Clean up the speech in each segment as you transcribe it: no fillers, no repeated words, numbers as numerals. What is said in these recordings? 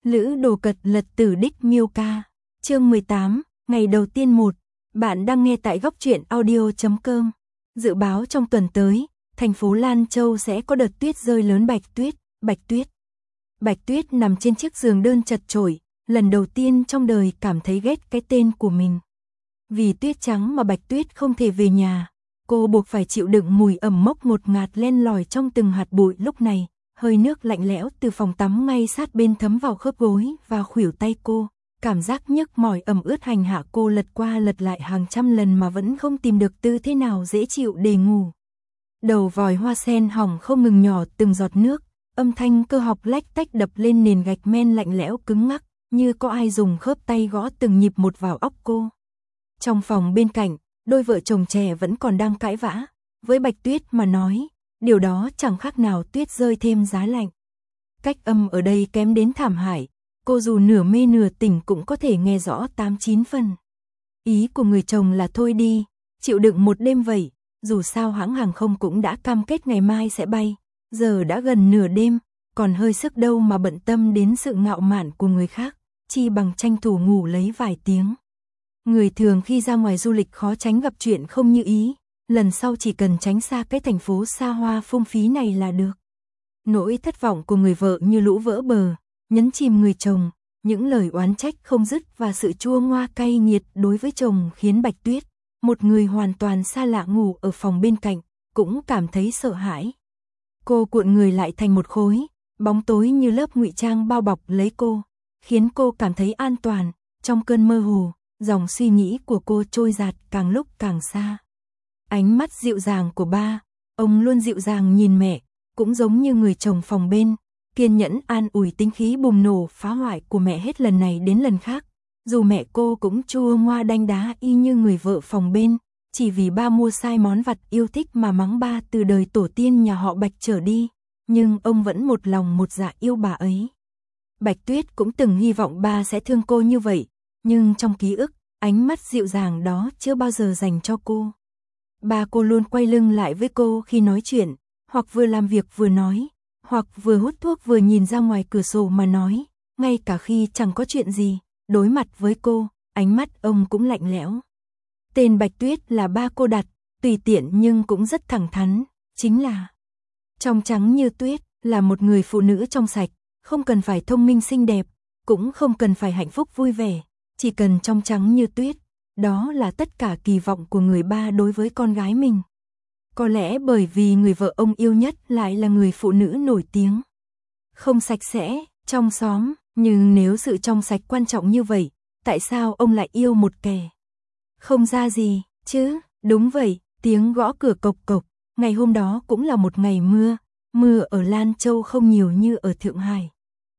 Lữ Đồ Cật Lật Tử Đích Miêu Ca. Chương 18, ngày đầu tiên 1. Bạn đang nghe tại goctruyện.audio.com. Dự báo trong tuần tới, thành phố Lan Châu sẽ có đợt tuyết rơi lớn. Bạch Tuyết nằm trên chiếc giường đơn chật chội, lần đầu tiên trong đời cảm thấy ghét cái tên của mình. Vì tuyết trắng mà Bạch Tuyết không thể về nhà, cô buộc phải chịu đựng mùi ẩm mốc ngột ngạt len lỏi trong từng hạt bụi. Lúc này, hơi nước lạnh lẽo từ phòng tắm ngay sát bên thấm vào khớp gối và khuỷu tay cô. Cảm giác nhức mỏi ẩm ướt hành hạ cô lật qua lật lại hàng trăm lần mà vẫn không tìm được tư thế nào dễ chịu để ngủ. Đầu vòi hoa sen hỏng không ngừng nhỏ từng giọt nước, âm thanh cơ học lách tách đập lên nền gạch men lạnh lẽo cứng ngắc, như có ai dùng khớp tay gõ từng nhịp một vào óc cô. Trong phòng bên cạnh, đôi vợ chồng trẻ vẫn còn đang cãi vã. Với Bạch Tuyết mà nói, điều đó chẳng khác nào tuyết rơi thêm giá lạnh. Cách âm ở đây kém đến thảm hại, cô dù nửa mê nửa tỉnh cũng có thể nghe rõ 8-9 phần. Ý của người chồng là thôi đi, chịu đựng một đêm vậy, dù sao hãng hàng không cũng đã cam kết ngày mai sẽ bay. Giờ đã gần nửa đêm, còn hơi sức đâu mà bận tâm đến sự ngạo mạn của người khác, chi bằng tranh thủ ngủ lấy vài tiếng. Người thường khi ra ngoài du lịch khó tránh gặp chuyện không như ý, lần sau chỉ cần tránh xa cái thành phố xa hoa phung phí này là được. Nỗi thất vọng của người vợ như lũ vỡ bờ, nhấn chìm người chồng, những lời oán trách không dứt và sự chua ngoa cay nghiệt đối với chồng khiến Bạch Tuyết, một người hoàn toàn xa lạ ngủ ở phòng bên cạnh, cũng cảm thấy sợ hãi. Cô cuộn người lại thành một khối, bóng tối như lớp ngụy trang bao bọc lấy cô, khiến cô cảm thấy an toàn. Trong cơn mơ hồ, dòng suy nghĩ của cô trôi dạt càng lúc càng xa. Ánh mắt dịu dàng của ba, ông luôn dịu dàng nhìn mẹ, cũng giống như người chồng phòng bên, kiên nhẫn an ủi tính khí bùng nổ phá hoại của mẹ hết lần này đến lần khác. Dù mẹ cô cũng chua ngoa đanh đá y như người vợ phòng bên, chỉ vì ba mua sai món vặt yêu thích mà mắng ba từ đời tổ tiên nhà họ Bạch trở đi, nhưng ông vẫn một lòng một dạ yêu bà ấy. Bạch Tuyết cũng từng hy vọng ba sẽ thương cô như vậy, nhưng trong ký ức, ánh mắt dịu dàng đó chưa bao giờ dành cho cô. Ba cô luôn quay lưng lại với cô khi nói chuyện, hoặc vừa làm việc vừa nói, hoặc vừa hút thuốc vừa nhìn ra ngoài cửa sổ mà nói, ngay cả khi chẳng có chuyện gì, đối mặt với cô, ánh mắt ông cũng lạnh lẽo. Tên Bạch Tuyết là ba cô đặt, tùy tiện nhưng cũng rất thẳng thắn, chính là trong trắng như tuyết, là một người phụ nữ trong sạch, không cần phải thông minh xinh đẹp, cũng không cần phải hạnh phúc vui vẻ, chỉ cần trong trắng như tuyết, đó là tất cả kỳ vọng của người ba đối với con gái mình. Có lẽ bởi vì người vợ ông yêu nhất lại là người phụ nữ nổi tiếng, không sạch sẽ, trong xóm, nhưng nếu sự trong sạch quan trọng như vậy, tại sao ông lại yêu một kẻ không ra gì, chứ? Đúng vậy, tiếng gõ cửa cộc cộc, ngày hôm đó cũng là một ngày mưa ở Lan Châu không nhiều như ở Thượng Hải.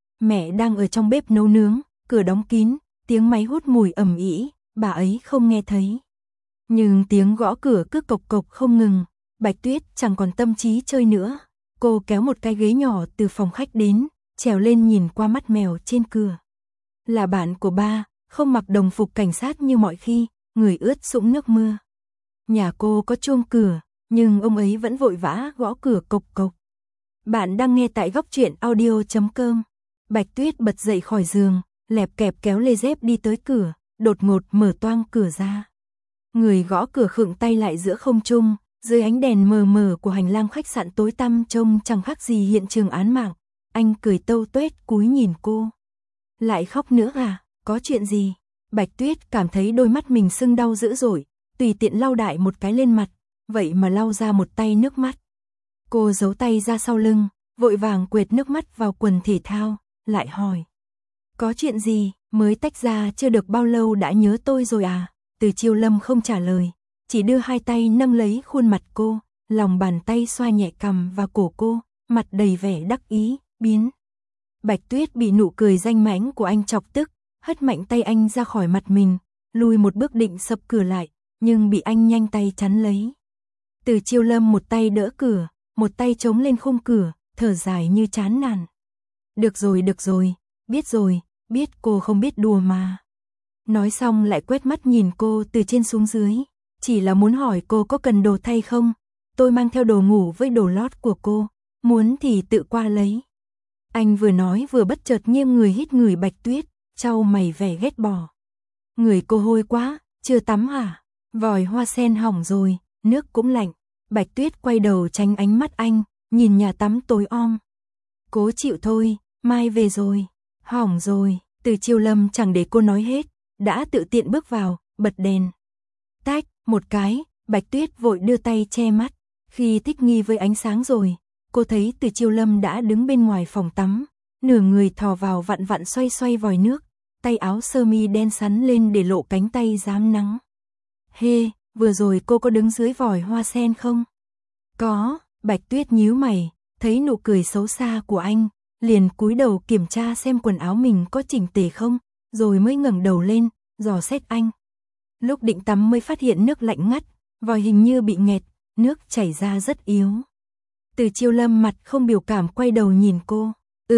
Mẹ đang ở trong bếp nấu nướng, cửa đóng kín, tiếng máy hút mùi ầm ĩ, bà ấy không nghe thấy. Nhưng tiếng gõ cửa cứ cộc cộc không ngừng, Bạch Tuyết chẳng còn tâm trí chơi nữa. Cô kéo một cái ghế nhỏ từ phòng khách đến, trèo lên nhìn qua mắt mèo trên cửa. Là bạn của ba, không mặc đồng phục cảnh sát như mọi khi, người ướt sũng nước mưa. Nhà cô có chuông cửa, nhưng ông ấy vẫn vội vã gõ cửa cộc cộc. Bạn đang nghe tại goctruyện.audio.com. Bạch Tuyết bật dậy khỏi giường, lẹp kẹp kéo lê dép đi tới cửa, đột ngột mở toang cửa ra. Người gõ cửa khựng tay lại giữa không trung, dưới ánh đèn mờ mờ của hành lang khách sạn tối tăm trông chẳng khác gì hiện trường án mạng. Anh cười tâu tuét cúi nhìn cô. Lại khóc nữa à, có chuyện gì? Bạch Tuyết cảm thấy đôi mắt mình sưng đau dữ dội, tùy tiện lau đại một cái lên mặt, vậy mà lau ra một tay nước mắt. Cô giấu tay ra sau lưng, vội vàng quệt nước mắt vào quần thể thao, lại hỏi. Có chuyện gì, mới tách ra chưa được bao lâu đã nhớ tôi rồi à? Từ Chiêu Lâm không trả lời, chỉ đưa hai tay nâng lấy khuôn mặt cô, lòng bàn tay xoa nhẹ cằm và cổ cô, mặt đầy vẻ đắc ý, biến. Bạch Tuyết bị nụ cười danh mãnh của anh chọc tức, hất mạnh tay anh ra khỏi mặt mình, lùi một bước định sập cửa lại, nhưng bị anh nhanh tay chắn lấy. Từ Chiêu Lâm một tay đỡ cửa, một tay chống lên khung cửa, thở dài như chán nản. Được rồi, biết rồi, biết cô không biết đùa mà. Nói xong lại quét mắt nhìn cô từ trên xuống dưới, chỉ là muốn hỏi cô có cần đồ thay không, tôi mang theo đồ ngủ với đồ lót của cô, muốn thì tự qua lấy. Anh vừa nói vừa bất chợt nghiêng người hít người Bạch Tuyết, chau mày vẻ ghét bỏ. Người cô hôi quá, chưa tắm hả? Vòi hoa sen hỏng rồi, nước cũng lạnh. Bạch Tuyết quay đầu tránh ánh mắt anh, nhìn nhà tắm tối om. Cố chịu thôi, mai về rồi. Hỏng rồi, Từ Chiêu Lâm chẳng để cô nói hết, đã tự tiện bước vào, bật đèn. Tách, một cái, Bạch Tuyết vội đưa tay che mắt. Khi thích nghi với ánh sáng rồi, cô thấy Từ Chiêu Lâm đã đứng bên ngoài phòng tắm, nửa người thò vào vặn vặn xoay xoay vòi nước, tay áo sơ mi đen sắn lên để lộ cánh tay rám nắng. Hê, vừa rồi cô có đứng dưới vòi hoa sen không? Có, Bạch Tuyết nhíu mày, thấy nụ cười xấu xa của anh, liền cúi đầu kiểm tra xem quần áo mình có chỉnh tề không, rồi mới ngẩng đầu lên, dò xét anh. Lúc định tắm mới phát hiện nước lạnh ngắt, vòi hình như bị nghẹt, nước chảy ra rất yếu. Từ Chiêu Lâm mặt không biểu cảm quay đầu nhìn cô.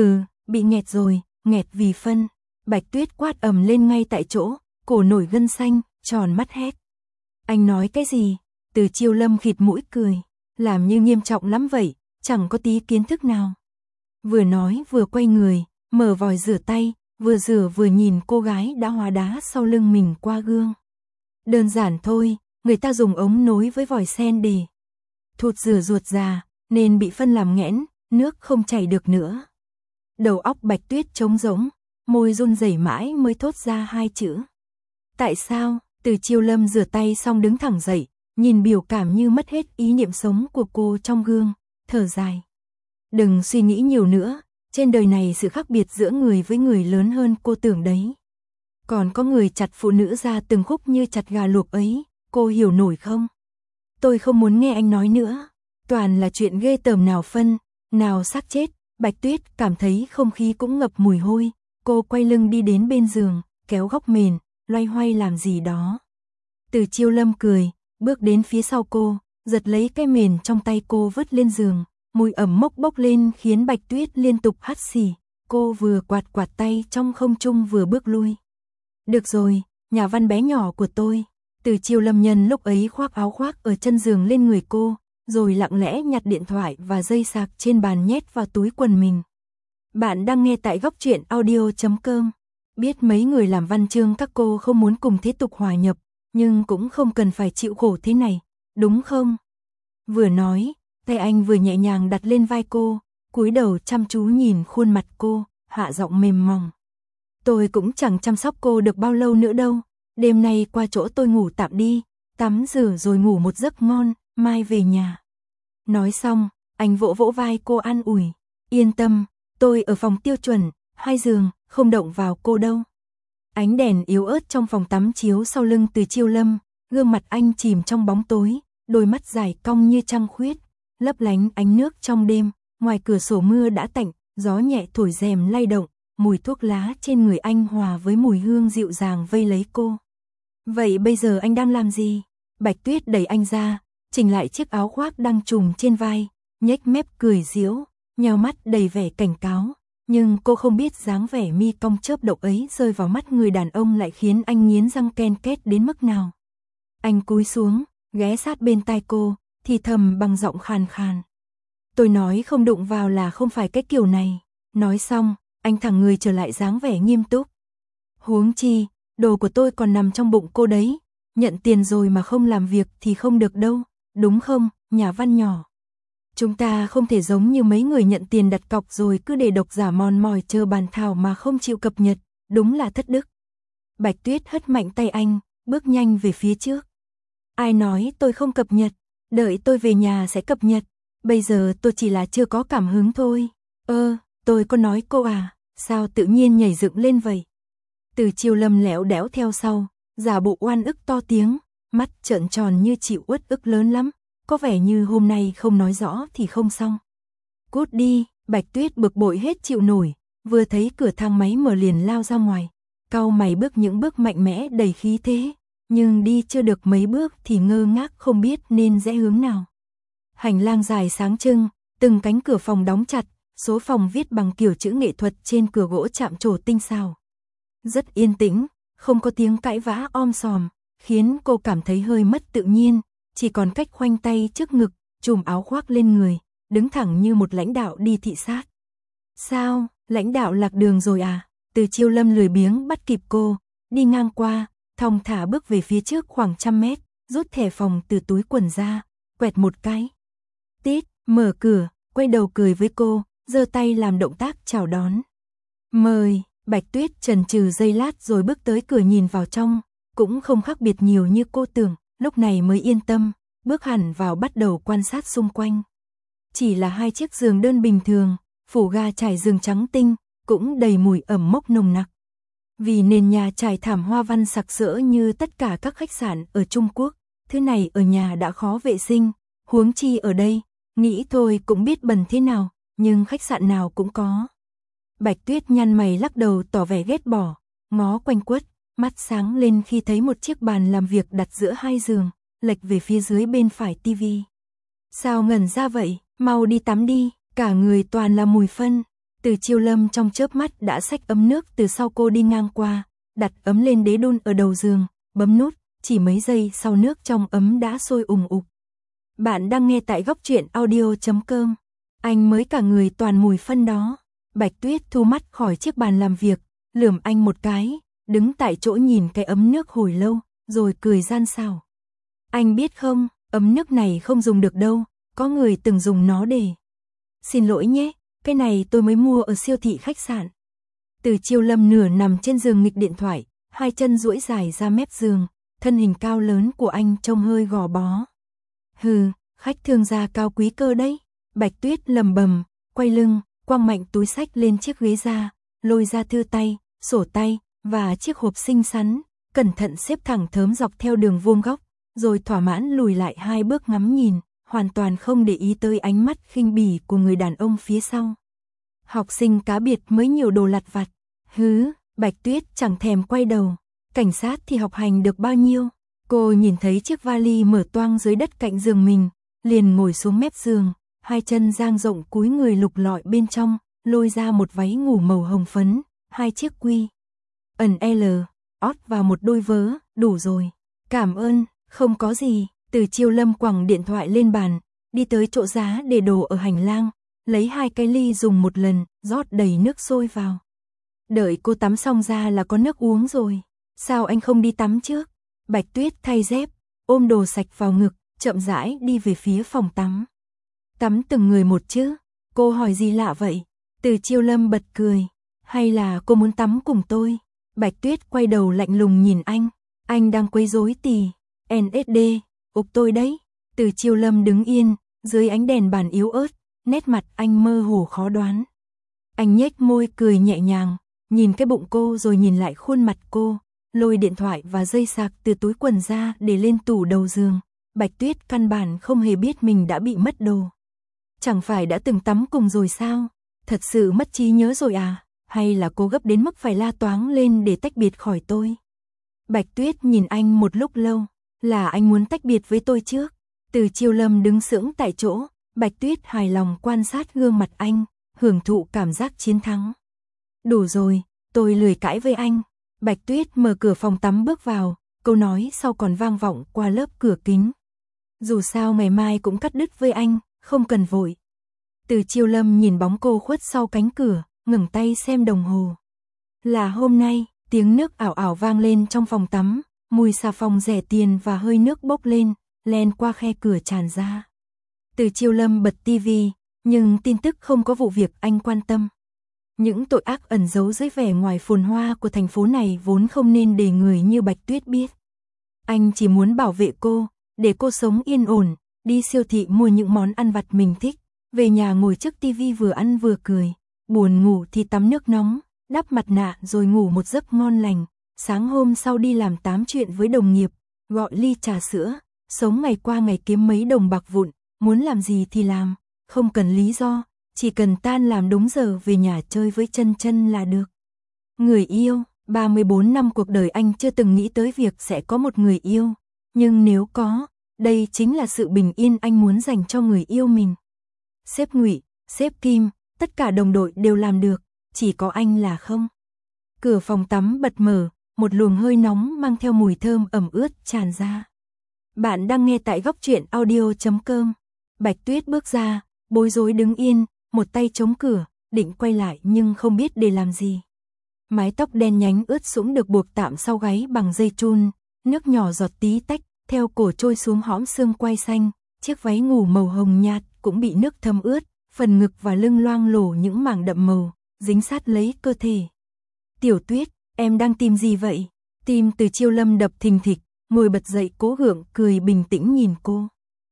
Bị nghẹt rồi, nghẹt vì phân. Bạch Tuyết quát ầm lên ngay tại chỗ, cổ nổi gân xanh, tròn mắt hét. Anh nói cái gì? Từ Chiêu Lâm khịt mũi cười, làm như nghiêm trọng lắm vậy, chẳng có tí kiến thức nào. Vừa nói vừa quay người, mở vòi rửa tay, vừa rửa vừa nhìn cô gái đã hóa đá sau lưng mình qua gương. Đơn giản thôi, người ta dùng ống nối với vòi sen để thụt rửa ruột già, nên bị phân làm nghẽn, nước không chảy được nữa. Đầu óc Bạch Tuyết trống rỗng, môi run rẩy mãi mới thốt ra hai chữ. Tại sao? Từ Chiêu Lâm rửa tay xong đứng thẳng dậy, nhìn biểu cảm như mất hết ý niệm sống của cô trong gương, thở dài. Đừng suy nghĩ nhiều nữa, trên đời này sự khác biệt giữa người với người lớn hơn cô tưởng đấy. Còn có người chặt phụ nữ ra từng khúc như chặt gà luộc ấy, cô hiểu nổi không? Tôi không muốn nghe anh nói nữa, toàn là chuyện ghê tởm nào phân, nào xác chết. Bạch Tuyết cảm thấy không khí cũng ngập mùi hôi, cô quay lưng đi đến bên giường, kéo góc mền, loay hoay làm gì đó. Từ Chiêu Lâm cười, bước đến phía sau cô, giật lấy cái mền trong tay cô vứt lên giường, mùi ẩm mốc bốc lên khiến Bạch Tuyết liên tục hắt xì, cô vừa quạt quạt tay trong không trung vừa bước lui. Được rồi, nhà văn bé nhỏ của tôi. Từ Chiêu Lâm nhân lúc ấy khoác áo khoác ở chân giường lên người cô, rồi lặng lẽ nhặt điện thoại và dây sạc trên bàn nhét vào túi quần mình. Bạn đang nghe tại góc truyện audio.com. Biết mấy người làm văn chương các cô không muốn cùng thế tục hòa nhập, nhưng cũng không cần phải chịu khổ thế này, đúng không? Vừa nói, tay anh vừa nhẹ nhàng đặt lên vai cô, cúi đầu chăm chú nhìn khuôn mặt cô, hạ giọng mềm mỏng. Tôi cũng chẳng chăm sóc cô được bao lâu nữa đâu, đêm nay qua chỗ tôi ngủ tạm đi, tắm rửa rồi ngủ một giấc ngon, mai về nhà. Nói xong, anh vỗ vỗ vai cô an ủi. Yên tâm, tôi ở phòng tiêu chuẩn, 2 giường, không động vào cô đâu. Ánh đèn yếu ớt trong phòng tắm chiếu sau lưng Từ Chiêu Lâm, gương mặt anh chìm trong bóng tối, đôi mắt dài cong như trăng khuyết, lấp lánh ánh nước trong đêm, ngoài cửa sổ mưa đã tạnh, gió nhẹ thổi rèm lay động, mùi thuốc lá trên người anh hòa với mùi hương dịu dàng vây lấy cô. Vậy bây giờ anh đang làm gì? Bạch Tuyết đẩy anh ra, chỉnh lại chiếc áo khoác đang trùm trên vai, nhếch mép cười giễu, nheo mắt đầy vẻ cảnh cáo, nhưng cô không biết dáng vẻ mi cong chớp động ấy rơi vào mắt người đàn ông lại khiến anh nghiến răng ken két đến mức nào. Anh cúi xuống, ghé sát bên tai cô, thì thầm bằng giọng khàn khàn. Tôi nói không đụng vào là không phải cái kiểu này. Nói xong, anh thẳng người trở lại dáng vẻ nghiêm túc. Huống chi, đồ của tôi còn nằm trong bụng cô đấy, nhận tiền rồi mà không làm việc thì không được đâu, đúng không, nhà văn nhỏ? Chúng ta không thể giống như mấy người nhận tiền đặt cọc rồi cứ để độc giả mòn mỏi chờ bàn thảo mà không chịu cập nhật, đúng là thất đức. Bạch Tuyết hất mạnh tay anh, bước nhanh về phía trước. Ai nói tôi không cập nhật, đợi tôi về nhà sẽ cập nhật, bây giờ tôi chỉ là chưa có cảm hứng thôi. Tôi có nói cô à, sao tự nhiên nhảy dựng lên vậy? Từ Chiêu Lâm lẽo đẽo theo sau, giả bộ oan ức to tiếng, mắt trợn tròn như chịu uất ức lớn lắm, có vẻ như hôm nay không nói rõ thì không xong. Cút đi, Bạch Tuyết bực bội hết chịu nổi, vừa thấy cửa thang máy mở liền lao ra ngoài, cau mày bước những bước mạnh mẽ đầy khí thế, nhưng đi chưa được mấy bước thì ngơ ngác không biết nên rẽ hướng nào. Hành lang dài sáng trưng, từng cánh cửa phòng đóng chặt, số phòng viết bằng kiểu chữ nghệ thuật trên cửa gỗ chạm trổ tinh xảo. Rất yên tĩnh, không có tiếng cãi vã om sòm, khiến cô cảm thấy hơi mất tự nhiên, chỉ còn cách khoanh tay trước ngực, trùm áo khoác lên người, đứng thẳng như một lãnh đạo đi thị sát. Sao? lãnh đạo lạc đường rồi à? Từ Chiêu Lâm lười biếng bắt kịp cô, đi ngang qua, thong thả bước về phía trước khoảng 100 mét, rút thẻ phòng từ túi quần ra, quẹt một cái. Tít, mở cửa, quay đầu cười với cô, giơ tay làm động tác chào đón. Mời, Bạch Tuyết chần chừ giây lát rồi bước tới cửa nhìn vào trong, cũng không khác biệt nhiều như cô tưởng, lúc này mới yên tâm, bước hẳn vào bắt đầu quan sát xung quanh. Chỉ là 2 chiếc giường đơn bình thường, phủ ga trải giường trắng tinh, cũng đầy mùi ẩm mốc nồng nặc. Vì nền nhà trải thảm hoa văn sặc sỡ như tất cả các khách sạn ở Trung Quốc, thứ này ở nhà đã khó vệ sinh, huống chi ở đây, nghĩ thôi cũng biết bẩn thế nào, nhưng khách sạn nào cũng có. Bạch Tuyết nhăn mày lắc đầu tỏ vẻ ghét bỏ, ngó quanh quất, mắt sáng lên khi thấy một chiếc bàn làm việc đặt giữa 2 giường, lệch về phía dưới bên phải tivi. Sao ngẩn ra vậy, mau đi tắm đi, cả người toàn là mùi phân. Từ Chiêu Lâm trong chớp mắt đã xách ấm nước từ sau cô đi ngang qua, đặt ấm lên đế đun ở đầu giường, bấm nút, chỉ mấy giây sau nước trong ấm đã sôi ùng ục. Bạn đang nghe tại Góc Truyện Audio.com. Anh mới cả người toàn mùi phân đó. Bạch Tuyết thu mắt khỏi chiếc bàn làm việc, lườm anh một cái, đứng tại chỗ nhìn cái ấm nước hồi lâu, rồi cười gian xảo. Anh biết không, ấm nước này không dùng được đâu, có người từng dùng nó để. Xin lỗi nhé, cái này tôi mới mua ở siêu thị khách sạn. Từ Chiêu Lâm nửa nằm trên giường nghịch điện thoại, 2 chân duỗi dài ra mép giường, thân hình cao lớn của anh trông hơi gò bó. Hừ, khách thương gia cao quý cơ đấy. Bạch Tuyết lầm bầm, quay lưng, quăng mạnh túi xách lên chiếc ghế ra, lôi ra thư tay, sổ tay và chiếc hộp xinh xắn, cẩn thận xếp thẳng thớm dọc theo đường vuông góc, rồi thỏa mãn lùi lại 2 bước ngắm nhìn, hoàn toàn không để ý tới ánh mắt khinh bỉ của người đàn ông phía sau. Học sinh cá biệt mới nhiều đồ lặt vặt. Hứ, Bạch Tuyết chẳng thèm quay đầu. Cảnh sát thì học hành được bao nhiêu? Cô nhìn thấy chiếc vali mở toang dưới đất cạnh giường mình, liền ngồi xuống mép giường, 2 chân dang rộng cúi người lục lọi bên trong, lôi ra một váy ngủ màu hồng phấn, 2 chiếc quy ẩn L, ót và một đôi vớ, đủ rồi. Cảm ơn, không có gì. Từ Chiêu Lâm quẳng điện thoại lên bàn, đi tới chỗ giá để đồ ở hành lang, lấy 2 cái ly dùng một lần, rót đầy nước sôi vào. Đợi cô tắm xong ra là có nước uống rồi. Sao anh không đi tắm trước? Bạch Tuyết thay dép, ôm đồ sạch vào ngực, chậm rãi đi về phía phòng tắm. Tắm từng người một chứ? Cô hỏi gì lạ vậy? Từ Chiêu Lâm bật cười. Hay là cô muốn tắm cùng tôi? Bạch Tuyết quay đầu lạnh lùng nhìn anh đang quấy rối tì. NSD, ục tôi đấy. Từ Chiêu Lâm đứng yên, dưới ánh đèn bàn yếu ớt, nét mặt anh mơ hồ khó đoán. Anh nhếch môi cười nhẹ nhàng, nhìn cái bụng cô rồi nhìn lại khuôn mặt cô, lôi điện thoại và dây sạc từ túi quần ra để lên tủ đầu giường. Bạch Tuyết căn bản không hề biết mình đã bị mất đồ. Chẳng phải đã từng tắm cùng rồi sao? Thật sự mất trí nhớ rồi à? Hay là cô gấp đến mức phải la toáng lên để tách biệt khỏi tôi? Bạch Tuyết nhìn anh một lúc lâu. Là anh muốn tách biệt với tôi trước? Từ Chiêu Lâm đứng sững tại chỗ, Bạch Tuyết hài lòng quan sát gương mặt anh, hưởng thụ cảm giác chiến thắng. Đủ rồi, tôi lười cãi với anh. Bạch Tuyết mở cửa phòng tắm bước vào, câu nói sau còn vang vọng qua lớp cửa kính. Dù sao ngày mai cũng cắt đứt với anh, không cần vội. Từ Chiêu Lâm nhìn bóng cô khuất sau cánh cửa, ngẩng tay xem đồng hồ. Là hôm nay, tiếng nước ảo ảo vang lên trong phòng tắm, mùi xà phòng rẻ tiền và hơi nước bốc lên, len qua khe cửa tràn ra. Từ Chiêu Lâm bật tivi, nhưng tin tức không có vụ việc anh quan tâm. Những tội ác ẩn giấu dưới vẻ ngoài phồn hoa của thành phố này vốn không nên để người như Bạch Tuyết biết. Anh chỉ muốn bảo vệ cô, để cô sống yên ổn, đi siêu thị mua những món ăn vặt mình thích, về nhà ngồi trước tivi vừa ăn vừa cười, buồn ngủ thì tắm nước nóng, đắp mặt nạ rồi ngủ một giấc ngon lành, sáng hôm sau đi làm tám chuyện với đồng nghiệp, gọi ly trà sữa, sống ngày qua ngày kiếm mấy đồng bạc vụn, muốn làm gì thì làm, không cần lý do, chỉ cần tan làm đúng giờ về nhà chơi với chân chân là được. Người yêu, 34 năm cuộc đời anh chưa từng nghĩ tới việc sẽ có một người yêu, nhưng nếu có, đây chính là sự bình yên anh muốn dành cho người yêu mình. Sếp Ngụy, sếp Kim, tất cả đồng đội đều làm được, chỉ có anh là không. Cửa phòng tắm bật mở, một luồng hơi nóng mang theo mùi thơm ẩm ướt tràn ra. Bạn đang nghe tại Góc Truyện Audio.com. Bạch Tuyết bước ra, bối rối đứng yên, một tay chống cửa, định quay lại nhưng không biết để làm gì. Mái tóc đen nhánh ướt sũng được buộc tạm sau gáy bằng dây chun, nước nhỏ giọt tí tách, theo cổ trôi xuống hõm xương quai xanh, chiếc váy ngủ màu hồng nhạt cũng bị nước thấm ướt, phần ngực và lưng loang lổ những mảng đậm màu, dính sát lấy cơ thể. Tiểu Tuyết, em đang tìm gì vậy? Tim Từ Chiêu Lâm đập thình thịch, ngồi bật dậy cố gượng cười bình tĩnh nhìn cô.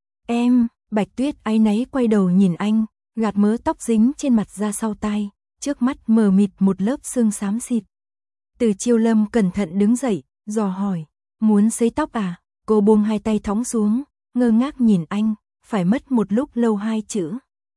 Em, Bạch Tuyết áy náy quay đầu nhìn anh, gạt mớ tóc dính trên mặt ra sau tai, trước mắt mờ mịt một lớp sương xám xịt. Từ Chiêu Lâm cẩn thận đứng dậy, dò hỏi, muốn sấy tóc à? Cô buông hai tay thõng xuống, ngơ ngác nhìn anh, phải mất một lúc lâu hai chữ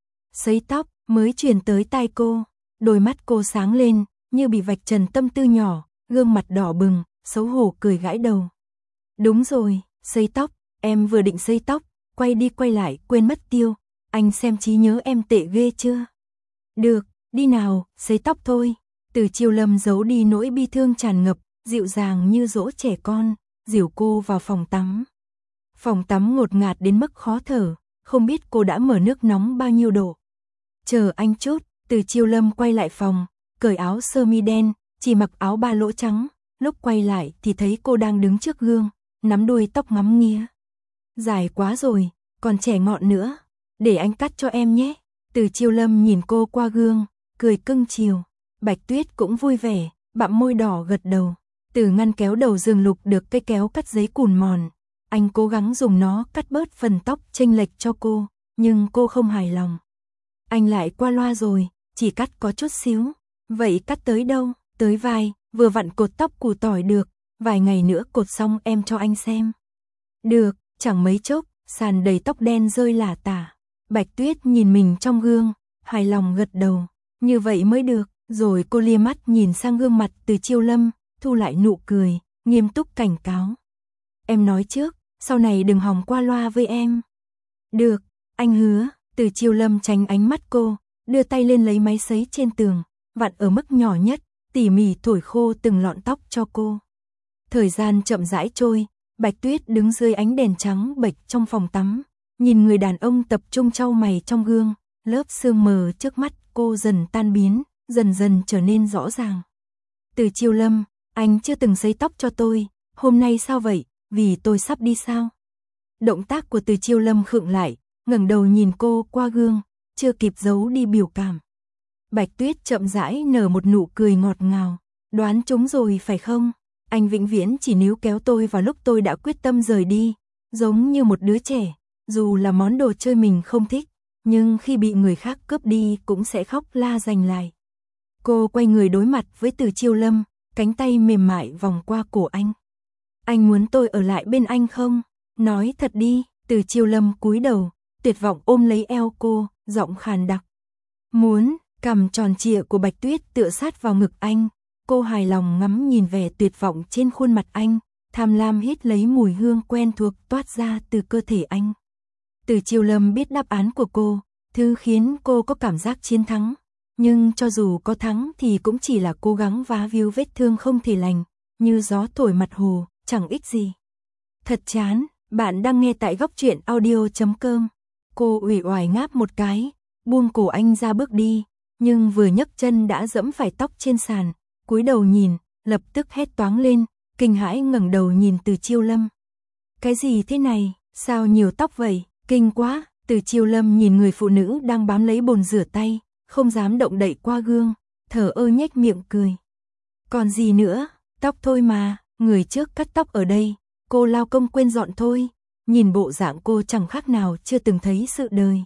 sấy tóc mới truyền tới tai cô. Đôi mắt cô sáng lên, như bị vạch trần tâm tư nhỏ, gương mặt đỏ bừng, xấu hổ cười gãi đầu. Đúng rồi, sấy tóc, em vừa định sấy tóc, quay đi quay lại quên mất tiêu, anh xem trí nhớ em tệ ghê chưa? Được, đi nào, sấy tóc thôi. Từ Chiêu Lâm giấu đi nỗi bi thương tràn ngập, dịu dàng như dỗ trẻ con, dìu cô vào phòng tắm. Phòng tắm ngột ngạt đến mức khó thở, không biết cô đã mở nước nóng bao nhiêu độ. Chờ anh chút, Từ Chiêu Lâm quay lại phòng, cởi áo sơ mi đen, chỉ mặc áo ba lỗ trắng, lúc quay lại thì thấy cô đang đứng trước gương, nắm đuôi tóc ngắm nghía. Dài quá rồi, còn trẻ ngọn nữa, để anh cắt cho em nhé. Từ Chiêu Lâm nhìn cô qua gương, cười cưng chiều. Bạch Tuyết cũng vui vẻ, bặm môi đỏ gật đầu. Từ ngăn kéo đầu giường lục được cây kéo cắt giấy cùn mòn. Anh cố gắng dùng nó cắt bớt phần tóc chênh lệch cho cô, nhưng cô không hài lòng. Anh lại qua loa rồi, chỉ cắt có chút xíu. Vậy cắt tới đâu? Tới vai, vừa vặn cột tóc củ tỏi được, vài ngày nữa cột xong em cho anh xem. Được, chẳng mấy chốc, sàn đầy tóc đen rơi lả tả. Bạch Tuyết nhìn mình trong gương, hài lòng gật đầu, như vậy mới được. Rồi cô lia mắt nhìn sang gương mặt Từ Chiêu Lâm, thu lại nụ cười, nghiêm túc cảnh cáo. Em nói trước, sau này đừng hòng qua loa với em. Được, anh hứa. Từ Chiêu Lâm tránh ánh mắt cô, đưa tay lên lấy máy sấy trên tường, vặn ở mức nhỏ nhất, tỉ mỉ thổi khô từng lọn tóc cho cô. Thời gian chậm rãi trôi, Bạch Tuyết đứng dưới ánh đèn trắng bệch trong phòng tắm, nhìn người đàn ông tập trung chau mày trong gương, lớp sương mờ trước mắt cô dần tan biến, dần dần trở nên rõ ràng. Từ Chiêu Lâm, anh chưa từng sấy tóc cho tôi, hôm nay sao vậy, vì tôi sắp đi sao? Động tác của Từ Chiêu Lâm khựng lại, ngẩng đầu nhìn cô qua gương, chưa kịp giấu đi biểu cảm. Bạch Tuyết chậm rãi nở một nụ cười ngọt ngào, đoán trúng rồi phải không? Anh vĩnh viễn chỉ níu kéo tôi vào lúc tôi đã quyết tâm rời đi, giống như một đứa trẻ, dù là món đồ chơi mình không thích, nhưng khi bị người khác cướp đi cũng sẽ khóc la giành lại. Cô quay người đối mặt với Từ Chiêu Lâm, cánh tay mềm mại vòng qua cổ anh. Anh muốn tôi ở lại bên anh không? Nói thật đi. Từ Chiêu Lâm cúi đầu, tuyệt vọng ôm lấy eo cô, giọng khàn đặc. Muốn. Cằm tròn trịa của Bạch Tuyết tựa sát vào ngực anh. Cô hài lòng ngắm nhìn vẻ tuyệt vọng trên khuôn mặt anh, tham lam hít lấy mùi hương quen thuộc toát ra từ cơ thể anh. Từ Chiêu Lâm biết đáp án của cô, thứ khiến cô có cảm giác chiến thắng. Nhưng cho dù có thắng thì cũng chỉ là cố gắng vá víu vết thương không thể lành, như gió thổi mặt hồ, chẳng ích gì. Thật chán, bạn đang nghe tại Góc Truyện Audio.com. Cô uể oải ngáp một cái, buông cổ anh ra bước đi, nhưng vừa nhấc chân đã dẫm phải tóc trên sàn, cúi đầu nhìn, lập tức hét toáng lên, kinh hãi ngẩng đầu nhìn Từ Chiêu Lâm. Cái gì thế này, sao nhiều tóc vậy, kinh quá. Từ Chiêu Lâm nhìn người phụ nữ đang bám lấy bồn rửa tay, không dám động đậy qua gương, thở ơ nhếch miệng cười. Còn gì nữa, tóc thôi mà, người trước cắt tóc ở đây, cô lao công quên dọn thôi, nhìn bộ dạng cô chẳng khác nào chưa từng thấy sự đời.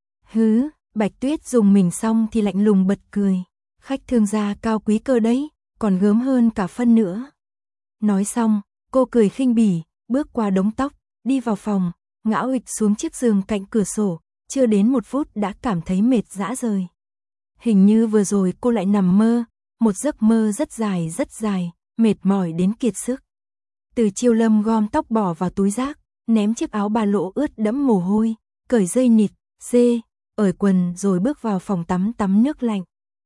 Hứ, Bạch Tuyết dùng mình xong thì lạnh lùng bật cười, khách thương gia cao quý cơ đấy, còn gớm hơn cả phân nữa. Nói xong, cô cười khinh bỉ, bước qua đống tóc, đi vào phòng, ngã uịch xuống chiếc giường cạnh cửa sổ, chưa đến một phút đã cảm thấy mệt rã rời. Hình như vừa rồi cô lại nằm mơ, một giấc mơ rất dài, mệt mỏi đến kiệt sức. Từ Chiêu Lâm gom tóc bỏ vào túi rác, ném chiếc áo ba lỗ ướt đẫm mồ hôi, cởi dây nịt, dê, ởi quần rồi bước vào phòng tắm nước lạnh.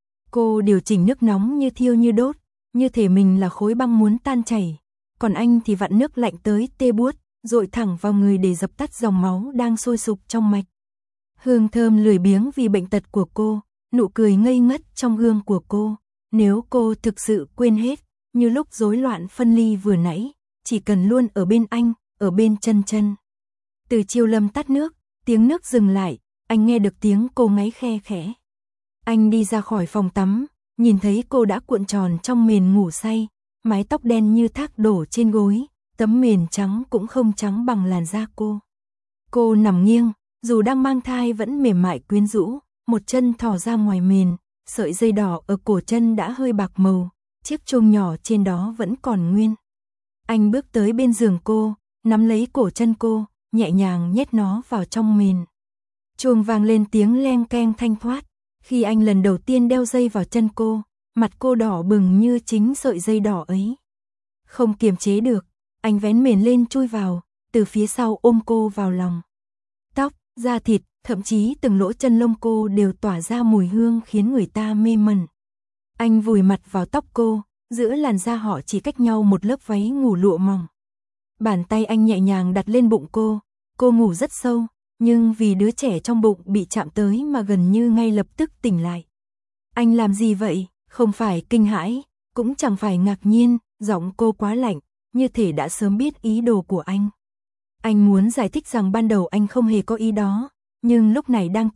Cô điều chỉnh nước nóng như thiêu như đốt, như thể mình là khối băng muốn tan chảy, còn anh thì vặn nước lạnh tới tê buốt, dội thẳng vào người để dập tắt dòng máu đang sôi sục trong mạch. Hương thơm lười biếng vì bệnh tật của cô, nụ cười ngây ngất trong gương của cô. Nếu cô thực sự quên hết, như lúc rối loạn phân ly vừa nãy, chỉ cần luôn ở bên anh, ở bên Chân Chân. Từ Chiêu Lâm tắt nước, tiếng nước dừng lại, anh nghe được tiếng cô ngáy khe khẽ. Anh đi ra khỏi phòng tắm, nhìn thấy cô đã cuộn tròn trong mền ngủ say, mái tóc đen như thác đổ trên gối, tấm mền trắng cũng không trắng bằng làn da cô. Cô nằm nghiêng, dù đang mang thai vẫn mềm mại quyến rũ, một chân thò ra ngoài mền, sợi dây đỏ ở cổ chân đã hơi bạc màu, chiếc chuông nhỏ trên đó vẫn còn nguyên. Anh bước tới bên giường cô, nắm lấy cổ chân cô, nhẹ nhàng nhét nó vào trong mền. Chuông vang lên tiếng leng keng thanh thoát. Khi anh lần đầu tiên đeo dây vào chân cô, mặt cô đỏ bừng như chính sợi dây đỏ ấy. Không kiềm chế được, anh vén mền lên chui vào, từ phía sau ôm cô vào lòng. Tóc, da thịt, thậm chí từng lỗ chân lông cô đều tỏa ra mùi hương khiến người ta mê mẩn. Anh vùi mặt vào tóc cô, giữa làn da họ chỉ cách nhau một lớp váy ngủ lụa mỏng. Bàn tay anh nhẹ nhàng đặt lên bụng cô ngủ rất sâu, nhưng vì đứa trẻ trong bụng bị chạm tới mà gần như ngay lập tức tỉnh lại. Anh làm gì vậy? Không phải kinh hãi, cũng chẳng phải ngạc nhiên, giọng cô quá lạnh, như thể đã sớm biết ý đồ của anh. Anh muốn giải thích rằng ban đầu anh không hề có ý đó, nhưng lúc này đang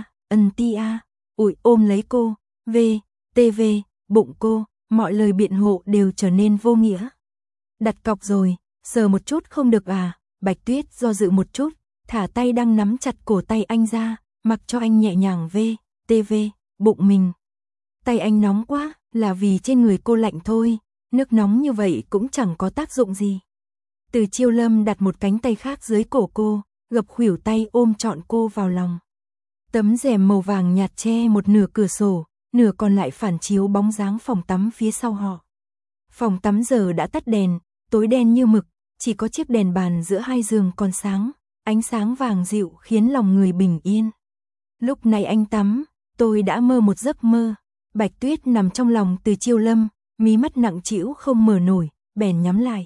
ôm lấy cô, bụng cô, mọi lời biện hộ đều trở nên vô nghĩa. Đặt cọc rồi, sờ một chút không được à? Bạch Tuyết do dự một chút, thả tay đang nắm chặt cổ tay anh ra, mặc cho anh nhẹ nhàng bụng mình. Tay anh nóng quá, là vì trên người cô lạnh thôi, nước nóng như vậy cũng chẳng có tác dụng gì. Từ Chiêu Lâm đặt một cánh tay khác dưới cổ cô, gập khuỷu tay ôm trọn cô vào lòng. Tấm rèm màu vàng nhạt che một nửa cửa sổ, nửa còn lại phản chiếu bóng dáng phòng tắm phía sau họ. Phòng tắm giờ đã tắt đèn, tối đen như mực, chỉ có chiếc đèn bàn giữa hai giường còn sáng, ánh sáng vàng dịu khiến lòng người bình yên. Lúc này anh tắm, tôi đã mơ một giấc mơ. Bạch Tuyết nằm trong lòng Từ Chiêu Lâm, mí mắt nặng trĩu không mở nổi, bèn nhắm lại.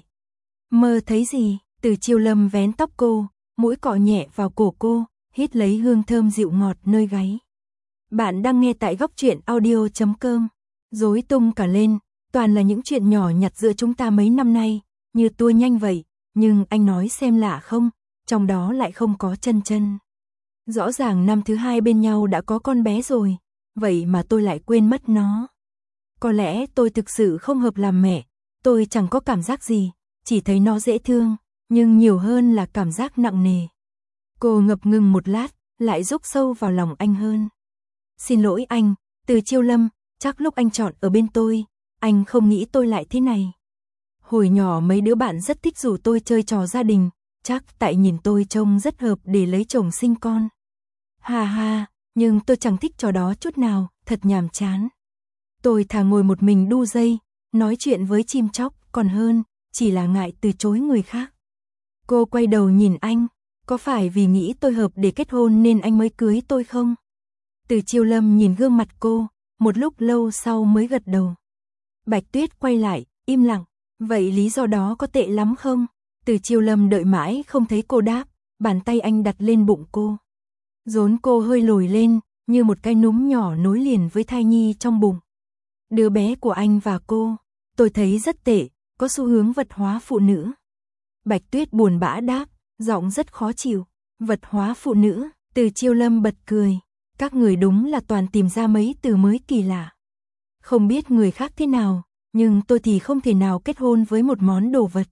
Mơ thấy gì? Từ Chiêu Lâm vén tóc cô, mũi cọ nhẹ vào cổ cô, hít lấy hương thơm dịu ngọt nơi gáy. Bạn đang nghe tại Góc Truyện Audio.com. Rối tung cả lên, toàn là những chuyện nhỏ nhặt giữa chúng ta mấy năm nay, như tua nhanh vậy, nhưng anh nói xem lạ không, trong đó lại không có Chân Chân. Rõ ràng năm thứ hai bên nhau đã có con bé rồi, vậy mà tôi lại quên mất nó. Có lẽ tôi thực sự không hợp làm mẹ, tôi chẳng có cảm giác gì, chỉ thấy nó dễ thương, nhưng nhiều hơn là cảm giác nặng nề. Cô ngập ngừng một lát, lại rúc sâu vào lòng anh hơn. Xin lỗi anh, Từ Chiêu Lâm, chắc lúc anh chọn ở bên tôi, anh không nghĩ tôi lại thế này. Hồi nhỏ mấy đứa bạn rất thích rủ tôi chơi trò gia đình, chắc tại nhìn tôi trông rất hợp để lấy chồng sinh con. Ha ha, nhưng tôi chẳng thích trò đó chút nào, thật nhàm chán. Tôi thà ngồi một mình đu dây, nói chuyện với chim chóc còn hơn, chỉ là ngại từ chối người khác. Cô quay đầu nhìn anh, có phải vì nghĩ tôi hợp để kết hôn nên anh mới cưới tôi không? Từ Chiêu Lâm nhìn gương mặt cô, một lúc lâu sau mới gật đầu. Bạch Tuyết quay lại, im lặng, vậy lý do đó có tệ lắm không? Từ Chiêu Lâm đợi mãi không thấy cô đáp, bàn tay anh đặt lên bụng cô. Rốn cô hơi lồi lên, như một cái núm nhỏ nối liền với thai nhi trong bụng. Đứa bé của anh và cô, tôi thấy rất tệ, có xu hướng vật hóa phụ nữ. Bạch Tuyết buồn bã đáp, giọng rất khó chịu. Vật hóa phụ nữ, Từ Chiêu Lâm bật cười. Các người đúng là toàn tìm ra mấy từ mới kỳ lạ. Không biết người khác thế nào, nhưng tôi thì không thể nào kết hôn với một món đồ vật.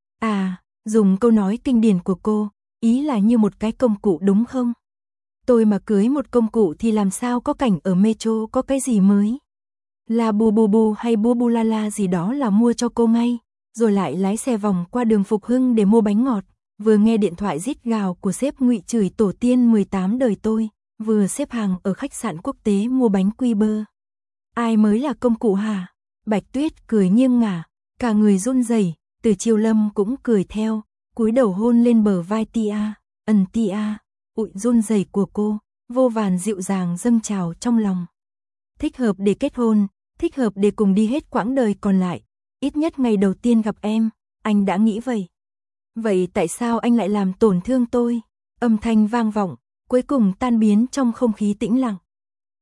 À, dùng câu nói kinh điển của cô, ý là như một cái công cụ đúng không? Tôi mà cưới một công cụ thì làm sao có cảnh ở metro có cái gì mới? La bu bu bu hay bu bu la la gì đó là mua cho cô ngay, rồi lại lái xe vòng qua đường Phục Hưng để mua bánh ngọt, vừa nghe điện thoại rít gào của sếp Ngụy chửi tổ tiên 18 đời tôi, vừa xếp hàng ở khách sạn quốc tế mua bánh quy bơ. Ai mới là công cụ hả? Bạch Tuyết cười nghiêng ngả, cả người run rẩy. Từ Chiêu Lâm cũng cười theo, cúi đầu hôn lên bờ vai run rẩy của cô, vô vàn dịu dàng dâng trào trong lòng. Thích hợp để kết hôn, thích hợp để cùng đi hết quãng đời còn lại, ít nhất ngày đầu tiên gặp em, anh đã nghĩ vậy. Vậy tại sao anh lại làm tổn thương tôi? Âm thanh vang vọng, cuối cùng tan biến trong không khí tĩnh lặng.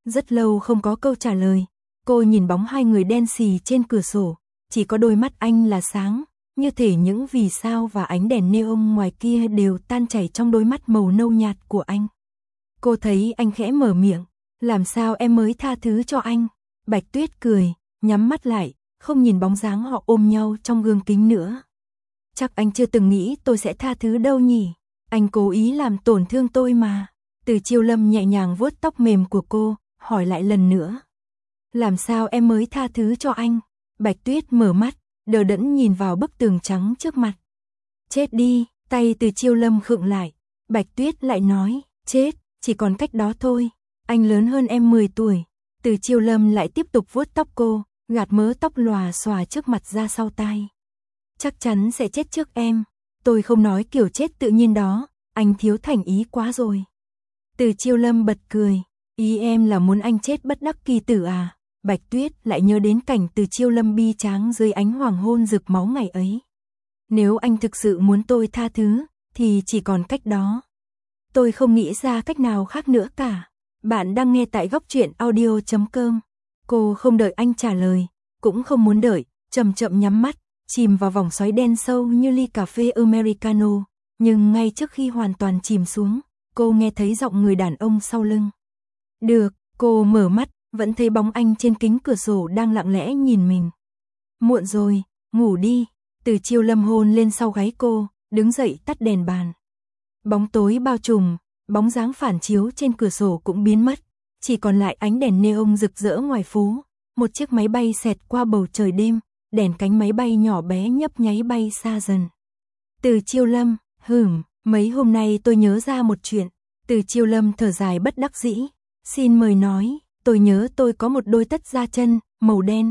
Rất lâu không có câu trả lời, cô nhìn bóng hai người đen xì trên cửa sổ, chỉ có đôi mắt anh là sáng, như thể những vì sao và ánh đèn neon ngoài kia đều tan chảy trong đôi mắt màu nâu nhạt của anh. Cô thấy anh khẽ mở miệng, làm sao em mới tha thứ cho anh? Bạch Tuyết cười, nhắm mắt lại, không nhìn bóng dáng họ ôm nhau trong gương kính nữa. Chắc anh chưa từng nghĩ tôi sẽ tha thứ đâu nhỉ? Anh cố ý làm tổn thương tôi mà. Từ Chiêu Lâm nhẹ nhàng vuốt tóc mềm của cô, hỏi lại lần nữa. Làm sao em mới tha thứ cho anh? Bạch Tuyết mở mắt, đờ đẫn nhìn vào bức tường trắng trước mặt. Chết đi, tay Từ Chiêu Lâm khựng lại. Bạch Tuyết lại nói, chết, chỉ còn cách đó thôi. Anh lớn hơn em 10 tuổi. Từ Chiêu Lâm lại tiếp tục vuốt tóc cô, gạt mớ tóc lòa xòa trước mặt ra sau tai. Chắc chắn sẽ chết trước em. Tôi không nói kiểu chết tự nhiên đó, anh thiếu thành ý quá rồi. Từ Chiêu Lâm bật cười, ý em là muốn anh chết bất đắc kỳ tử à? Bạch Tuyết lại nhớ đến cảnh Từ Chiêu Lâm bi tráng dưới ánh hoàng hôn rực máu ngày ấy. Nếu anh thực sự muốn tôi tha thứ, thì chỉ còn cách đó. Tôi không nghĩ ra cách nào khác nữa cả. Bạn đang nghe tại Góc Truyện Audio.com. Cô không đợi anh trả lời, cũng không muốn đợi, chậm chậm nhắm mắt, chìm vào vòng xoáy đen sâu như ly cà phê Americano. Nhưng ngay trước khi hoàn toàn chìm xuống, cô nghe thấy giọng người đàn ông sau lưng. Được, cô mở mắt, vẫn thấy bóng anh trên kính cửa sổ đang lặng lẽ nhìn mình. Muộn rồi, ngủ đi. Từ Chiêu Lâm hôn lên sau gáy cô, đứng dậy tắt đèn bàn. Bóng tối bao trùm, bóng dáng phản chiếu trên cửa sổ cũng biến mất, chỉ còn lại ánh đèn neon rực rỡ ngoài phố. Một chiếc máy bay xẹt qua bầu trời đêm, đèn cánh máy bay nhỏ bé nhấp nháy bay xa dần. Từ Chiêu Lâm, mấy hôm nay tôi nhớ ra một chuyện. Từ Chiêu Lâm thở dài bất đắc dĩ. Xin mời nói, tôi nhớ tôi có một đôi tất da chân, màu đen.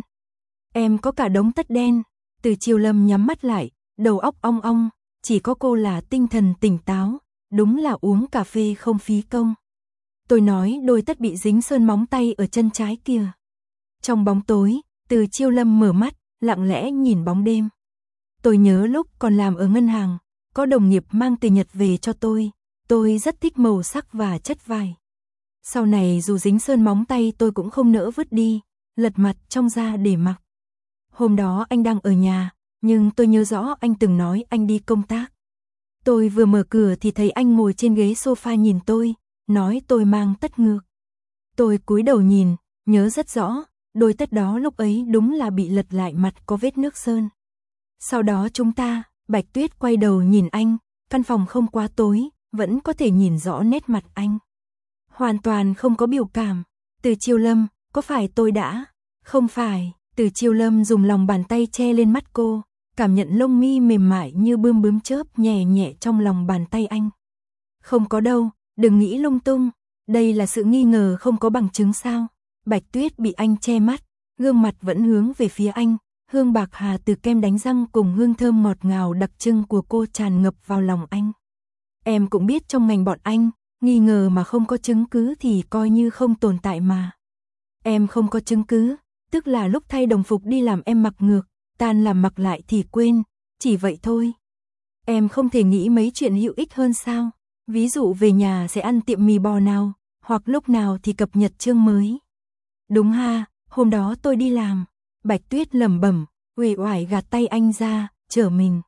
Em có cả đống tất đen. Từ Chiêu Lâm nhắm mắt lại, đầu óc ong ong, chỉ có cô là tinh thần tỉnh táo, đúng là uống cà phê không phí công. Tôi nói đôi tất bị dính sơn móng tay ở chân trái kia. Trong bóng tối, Từ Chiêu Lâm mở mắt, lặng lẽ nhìn bóng đêm. Tôi nhớ lúc còn làm ở ngân hàng, có đồng nghiệp mang từ Nhật về cho tôi rất thích màu sắc và chất vải. Sau này dù dính sơn móng tay tôi cũng không nỡ vứt đi, lật mặt trong ra để mặc. Hôm đó anh đang ở nhà, nhưng tôi nhớ rõ anh từng nói anh đi công tác. Tôi vừa mở cửa thì thấy anh ngồi trên ghế sofa nhìn tôi, nói tôi mang tất ngược. Tôi cúi đầu nhìn, nhớ rất rõ, đôi tất đó lúc ấy đúng là bị lật lại mặt có vết nước sơn. Sau đó Bạch Tuyết quay đầu nhìn anh, căn phòng không quá tối, vẫn có thể nhìn rõ nét mặt anh. Hoàn toàn không có biểu cảm. Từ Chiêu Lâm, có phải tôi đã? Không phải. Từ Chiêu Lâm dùng lòng bàn tay che lên mắt cô, cảm nhận lông mi mềm mại như bướm chớp nhẹ nhẹ trong lòng bàn tay anh. Không có đâu, đừng nghĩ lung tung, đây là sự nghi ngờ không có bằng chứng sao? Bạch Tuyết bị anh che mắt, gương mặt vẫn hướng về phía anh, hương bạc hà từ kem đánh răng cùng hương thơm ngọt ngào đặc trưng của cô tràn ngập vào lòng anh. Em cũng biết trong ngành bọn anh, nghi ngờ mà không có chứng cứ thì coi như không tồn tại mà. Em không có chứng cứ, tức là lúc thay đồng phục đi làm em mặc ngược, tan làm mặc lại thì quên, chỉ vậy thôi. Em không thể nghĩ mấy chuyện hữu ích hơn sao? Ví dụ về nhà sẽ ăn tiệm mì bò nào, hoặc lúc nào thì cập nhật chương mới. Đúng ha, hôm đó tôi đi làm. Bạch Tuyết lẩm bẩm, uể oải gạt tay anh ra, chở mình.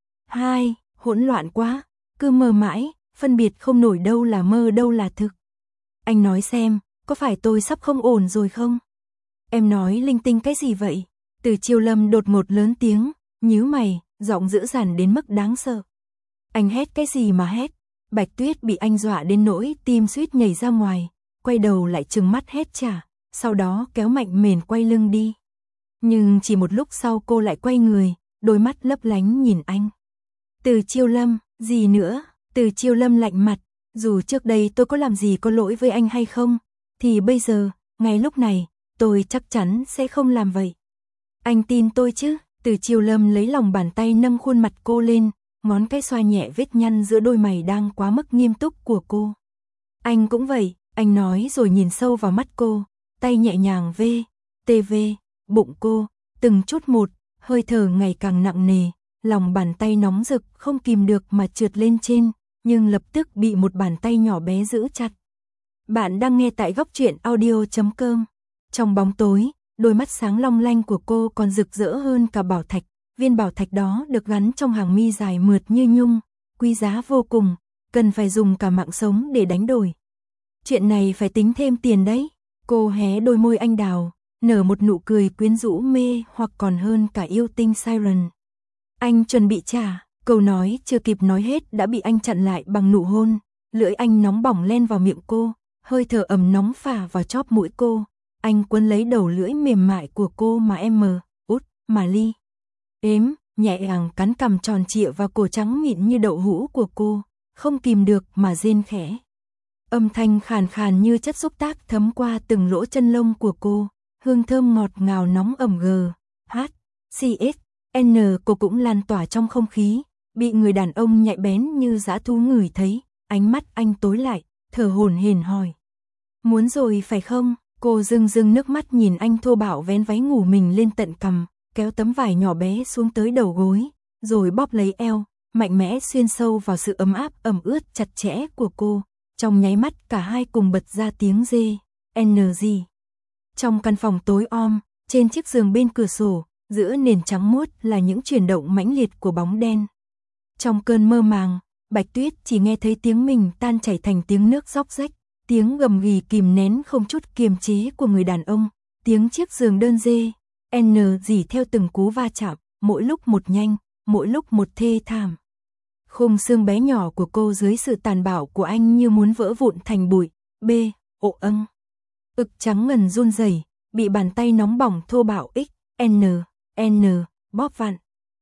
Hỗn loạn quá, cứ mơ mãi, phân biệt không nổi đâu là mơ đâu là thực. Anh nói xem, có phải tôi sắp không ổn rồi không? Em nói linh tinh cái gì vậy? Từ Chiêu Lâm đột ngột lớn tiếng, nhíu mày, giọng dữ dằn đến mức đáng sợ. Anh hét cái gì mà hét? Bạch Tuyết bị anh dọa đến nỗi tim suýt nhảy ra ngoài, quay đầu lại trừng mắt hét trả, sau đó kéo mạnh mền quay lưng đi. Nhưng chỉ một lúc sau cô lại quay người, đôi mắt lấp lánh nhìn anh. Từ Chiêu Lâm, gì nữa? Từ Chiêu Lâm lạnh mặt, dù trước đây tôi có làm gì có lỗi với anh hay không, thì bây giờ, ngay lúc này, tôi chắc chắn sẽ không làm vậy. Anh tin tôi chứ? Từ Chiêu Lâm lấy lòng bàn tay nâng khuôn mặt cô lên, ngón cái xoa nhẹ vết nhăn giữa đôi mày đang quá mức nghiêm túc của cô. Anh cũng vậy, anh nói rồi nhìn sâu vào mắt cô, tay nhẹ nhàng vê bụng cô, từng chút một, hơi thở ngày càng nặng nề, lòng bàn tay nóng rực không kìm được mà trượt lên trên, nhưng lập tức bị một bàn tay nhỏ bé giữ chặt. Bạn đang nghe tại góc truyện audio.com. Trong bóng tối, đôi mắt sáng long lanh của cô còn rực rỡ hơn cả bảo thạch. Viên bảo thạch đó được gắn trong hàng mi dài mượt như nhung, quý giá vô cùng, cần phải dùng cả mạng sống để đánh đổi. Chuyện này phải tính thêm tiền đấy. Cô hé đôi môi anh đào, nở một nụ cười quyến rũ mê hoặc còn hơn cả yêu tinh siren. Anh chuẩn bị trả, câu nói chưa kịp nói hết đã bị anh chặn lại bằng nụ hôn. Lưỡi anh nóng bỏng len vào miệng cô, hơi thở ẩm nóng phả vào chóp mũi cô. Anh quấn lấy đầu lưỡi mềm mại của cô mà út, mà ly. Ếm, nhẹ nhàng cắn cằm tròn trịa vào cổ trắng mịn như đậu hũ của cô, không kìm được mà rên khẽ. Âm thanh khàn khàn như chất xúc tác thấm qua từng lỗ chân lông của cô, hương thơm ngọt ngào nóng ẩm cô cũng lan tỏa trong không khí, bị người đàn ông nhạy bén như dã thú ngửi thấy, ánh mắt anh tối lại, thở hổn hển hỏi. Muốn rồi phải không? Cô rưng rưng nước mắt nhìn anh thô bạo vén váy ngủ mình lên tận cằm, kéo tấm vải nhỏ bé xuống tới đầu gối, rồi bóp lấy eo, mạnh mẽ xuyên sâu vào sự ấm áp ẩm ướt chặt chẽ của cô. Trong nháy mắt cả hai cùng bật ra tiếng G. Trong căn phòng tối om, trên chiếc giường bên cửa sổ, giữa nền trắng muốt là những chuyển động mãnh liệt của bóng đen. Trong cơn mơ màng, Bạch Tuyết chỉ nghe thấy tiếng mình tan chảy thành tiếng nước róc rách, tiếng gầm ghì kìm nén không chút kiềm chế của người đàn ông, tiếng chiếc giường đơn dỉ theo từng cú va chạm, mỗi lúc một nhanh, mỗi lúc một thê thảm. Khung xương bé nhỏ của cô dưới sự tàn bạo của anh như muốn vỡ vụn thành bụi, ực trắng ngần run rẩy, bị bàn tay nóng bỏng thô bạo bóp vặn.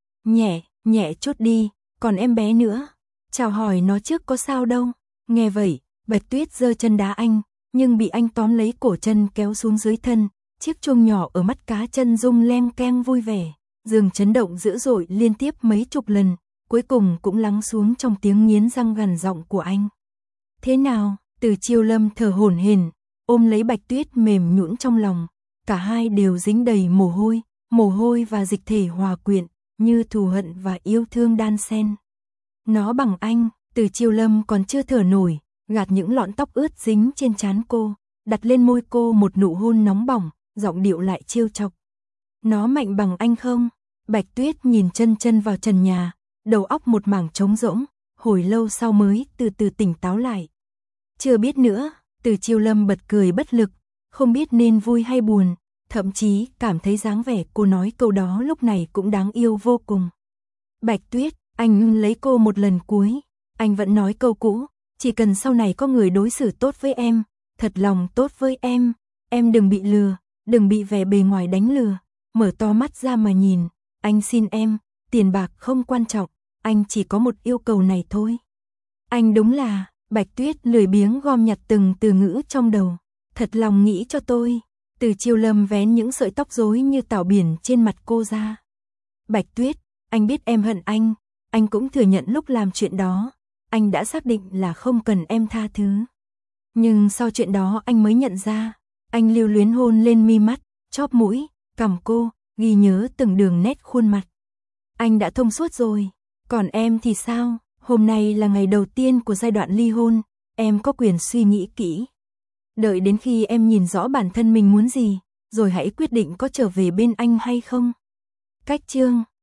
Nhẹ chút đi, còn em bé nữa. Chào hỏi nó trước có sao đâu. Nghe vậy, Bạch Tuyết giơ chân đá anh, nhưng bị anh tóm lấy cổ chân kéo xuống dưới thân. Chiếc chuông nhỏ ở mắt cá chân rung leng keng vui vẻ. Giường chấn động dữ dội liên tiếp mấy chục lần, cuối cùng cũng lắng xuống trong tiếng nghiến răng gằn giọng của anh. Thế nào? Từ Chiêu Lâm thở hổn hển, ôm lấy Bạch Tuyết mềm nhũn trong lòng. Cả hai đều dính đầy mồ hôi và dịch thể hòa quyện, như thù hận và yêu thương đan xen. Nó bằng anh, Từ Chiêu Lâm còn chưa thở nổi, gạt những lọn tóc ướt dính trên trán cô, đặt lên môi cô một nụ hôn nóng bỏng, giọng điệu lại trêu chọc. Nó mạnh bằng anh không? Bạch Tuyết nhìn chân vào trần nhà, đầu óc một mảng trống rỗng, hồi lâu sau mới từ từ tỉnh táo lại. Chưa biết nữa, Từ Chiêu Lâm bật cười bất lực, không biết nên vui hay buồn, thậm chí cảm thấy dáng vẻ cô nói câu đó lúc này cũng đáng yêu vô cùng. Bạch Tuyết, anh lấy cô một lần cuối, anh vẫn nói câu cũ, chỉ cần sau này có người đối xử tốt với em, thật lòng tốt với em đừng bị lừa, đừng bị vẻ bề ngoài đánh lừa, mở to mắt ra mà nhìn, anh xin em, tiền bạc không quan trọng, anh chỉ có một yêu cầu này thôi. Anh đúng là, Bạch Tuyết lười biếng gom nhặt từng từ ngữ trong đầu, thật lòng nghĩ cho tôi. Từ Chiêu Lâm vén những sợi tóc rối như tảo biển trên mặt cô ra. Bạch Tuyết, anh biết em hận anh cũng thừa nhận lúc làm chuyện đó, anh đã xác định là không cần em tha thứ. Nhưng sau chuyện đó anh mới nhận ra, anh lưu luyến hôn lên mi mắt, chóp mũi, cằm cô, ghi nhớ từng đường nét khuôn mặt. Anh đã thông suốt rồi, còn em thì sao? Hôm nay là ngày đầu tiên của giai đoạn ly hôn, em có quyền suy nghĩ kỹ. Đợi đến khi em nhìn rõ bản thân mình muốn gì, rồi hãy quyết định có trở về bên anh hay không. Cách chương